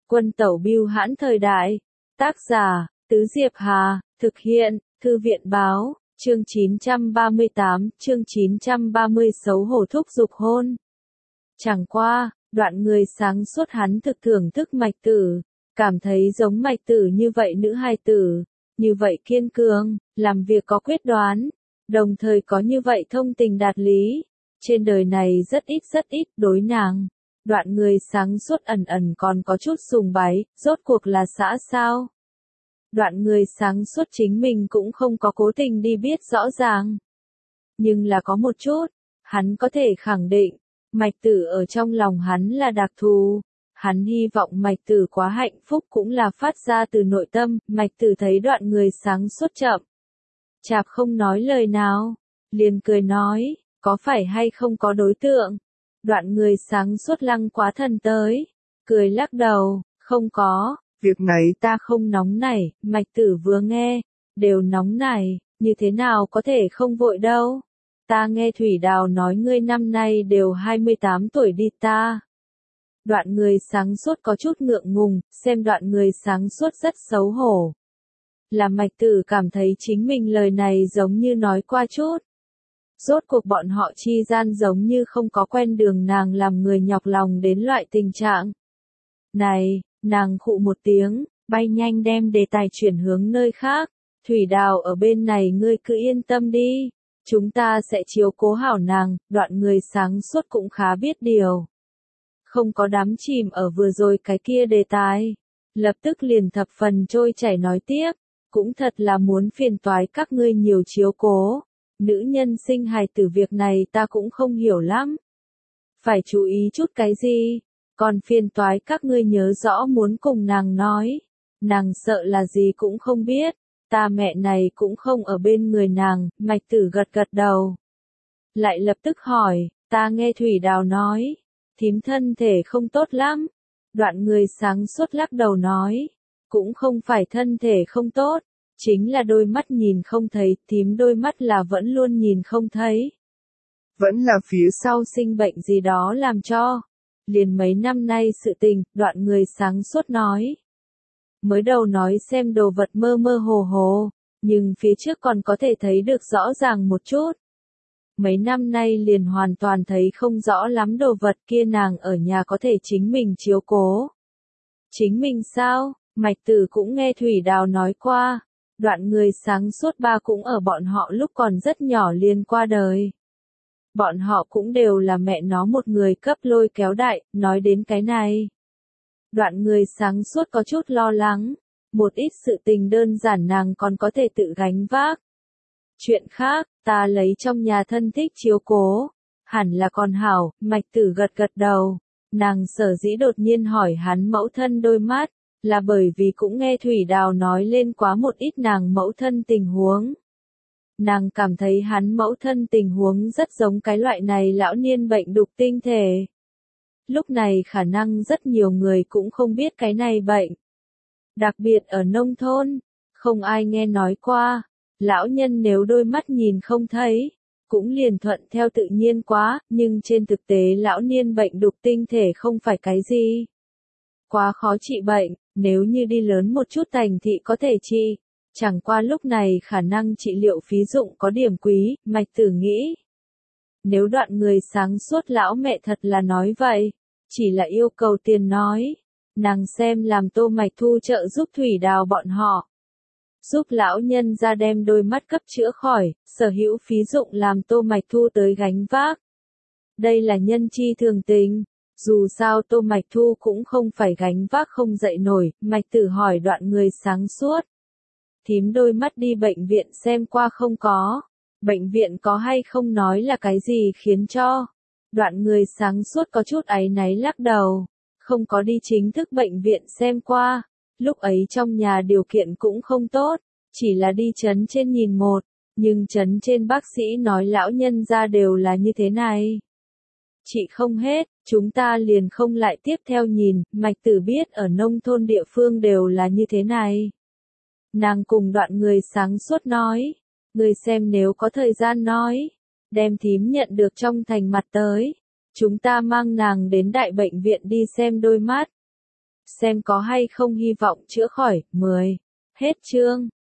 Quân tẩu bưu hãn thời đại. Tác giả, Tứ Diệp Hà, thực hiện, Thư viện báo, chương 938, chương 930 xấu hổ thúc giục hôn. Chẳng qua, đoạn người sáng suốt hắn thực thưởng thức Mạch Tử, cảm thấy giống Mạch Tử như vậy nữ hài tử, như vậy kiên cường, làm việc có quyết đoán, đồng thời có như vậy thông tình đạt lý. Trên đời này rất ít đối nàng. Đoạn người sáng suốt ẩn ẩn còn có chút sùng bái, rốt cuộc là xã sao? Đoạn người sáng suốt chính mình cũng không có cố tình đi biết rõ ràng. Nhưng là có một chút, hắn có thể khẳng định, Mạch Tử ở trong lòng hắn là đặc thù. Hắn hy vọng Mạch Tử quá hạnh phúc cũng là phát ra từ nội tâm. Mạch Tử thấy đoạn người sáng suốt chậm chạp không nói lời nào, liền cười nói, có phải hay không có đối tượng? Đoạn người sáng suốt lăng quá thần tới, cười lắc đầu, không có, việc này ta không nóng nảy. Mạch Tử vừa nghe, đều nóng nảy, như thế nào có thể không vội đâu. Ta nghe Thủy Đào nói ngươi năm nay đều 28 tuổi đi ta. Đoạn người sáng suốt có chút ngượng ngùng, xem đoạn người sáng suốt rất xấu hổ. Là Mạch Tử cảm thấy chính mình lời này giống như nói qua chút. Rốt cuộc bọn họ chi gian giống như không có quen đường, nàng làm người nhọc lòng đến loại tình trạng này. Nàng khụ một tiếng, bay nhanh đem đề tài chuyển hướng nơi khác. Thủy Đào ở bên này ngươi cứ yên tâm đi, chúng ta sẽ chiếu cố hảo nàng. Đoạn người sáng suốt cũng khá biết điều, không có đắm chìm ở vừa rồi cái kia đề tài, lập tức liền thập phần trôi chảy nói tiếp, cũng thật là muốn phiền toái các ngươi nhiều chiếu cố. Nữ nhân sinh hài tử việc này ta cũng không hiểu lắm. Phải chú ý chút cái gì? Còn phiền toái các ngươi nhớ rõ muốn cùng nàng nói. Nàng sợ là gì cũng không biết. Ta mẹ này cũng không ở bên người nàng. Mạch Tử gật gật đầu. Lại lập tức hỏi, ta nghe Thủy Đào nói, thím thân thể không tốt lắm. Đoạn người sáng suốt lắc đầu nói, cũng không phải thân thể không tốt. Chính là đôi mắt nhìn không thấy, thím đôi mắt là vẫn luôn nhìn không thấy. Vẫn là phía sau sinh bệnh gì đó làm cho. Liền mấy năm nay sự tình, đoạn người sáng suốt nói. Mới đầu nói xem đồ vật mơ mơ hồ hồ, nhưng phía trước còn có thể thấy được rõ ràng một chút. Mấy năm nay liền hoàn toàn thấy không rõ lắm đồ vật kia, nàng ở nhà có thể chính mình chiếu cố. Chính mình sao? Mạch Tử cũng nghe Thủy Đào nói qua. Đoạn người sáng suốt ba cũng ở bọn họ lúc còn rất nhỏ liền qua đời. Bọn họ cũng đều là mẹ nó một người cấp lôi kéo đại. Nói đến cái này, đoạn người sáng suốt có chút lo lắng. Một ít sự tình đơn giản nàng còn có thể tự gánh vác. Chuyện khác, ta lấy trong nhà thân thích chiếu cố. Hẳn là còn hảo. Mạch Tử gật gật đầu. Nàng sở dĩ đột nhiên hỏi hắn mẫu thân đôi mắt, là bởi vì cũng nghe Thủy Đào nói lên quá một ít nàng mẫu thân tình huống. Nàng cảm thấy hắn mẫu thân tình huống rất giống cái loại này lão niên bệnh đục tinh thể. Lúc này khả năng rất nhiều người cũng không biết cái này bệnh. Đặc biệt ở nông thôn, không ai nghe nói qua. Lão nhân nếu đôi mắt nhìn không thấy, cũng liền thuận theo tự nhiên quá, nhưng trên thực tế lão niên bệnh đục tinh thể không phải cái gì quá khó trị bệnh. Nếu như đi lớn một chút thành thị có thể trị, chẳng qua lúc này khả năng trị liệu phí dụng có điểm quý. Mạch Tử nghĩ, nếu đoạn người sáng suốt lão mẹ thật là nói vậy, chỉ là yêu cầu tiền nói, nàng xem làm Tô Mạch Thu trợ giúp Thủy Đào bọn họ, giúp lão nhân ra đem đôi mắt cấp chữa khỏi, sở hữu phí dụng làm Tô Mạch Thu tới gánh vác. Đây là nhân chi thường tình. Dù sao Tô Mạch Thu cũng không phải gánh vác không dậy nổi. Mạch Tử hỏi đoạn người sáng suốt, thím đôi mắt đi bệnh viện xem qua không có? Bệnh viện có hay không nói là cái gì khiến cho? Đoạn người sáng suốt có chút áy náy lắc đầu, không có đi chính thức bệnh viện xem qua. Lúc ấy trong nhà điều kiện cũng không tốt, chỉ là đi trấn trên nhìn một, nhưng trấn trên bác sĩ nói lão nhân ra đều là như thế này. Chị không hết, chúng ta liền không lại tiếp theo nhìn. Mạch Tử biết ở nông thôn địa phương đều là như thế này. Nàng cùng đoạn người sáng suốt nói, người xem nếu có thời gian nói, đem thím nhận được trong thành mặt tới, chúng ta mang nàng đến đại bệnh viện đi xem đôi mắt. xem có hay không hy vọng chữa khỏi. 10. Hết chương.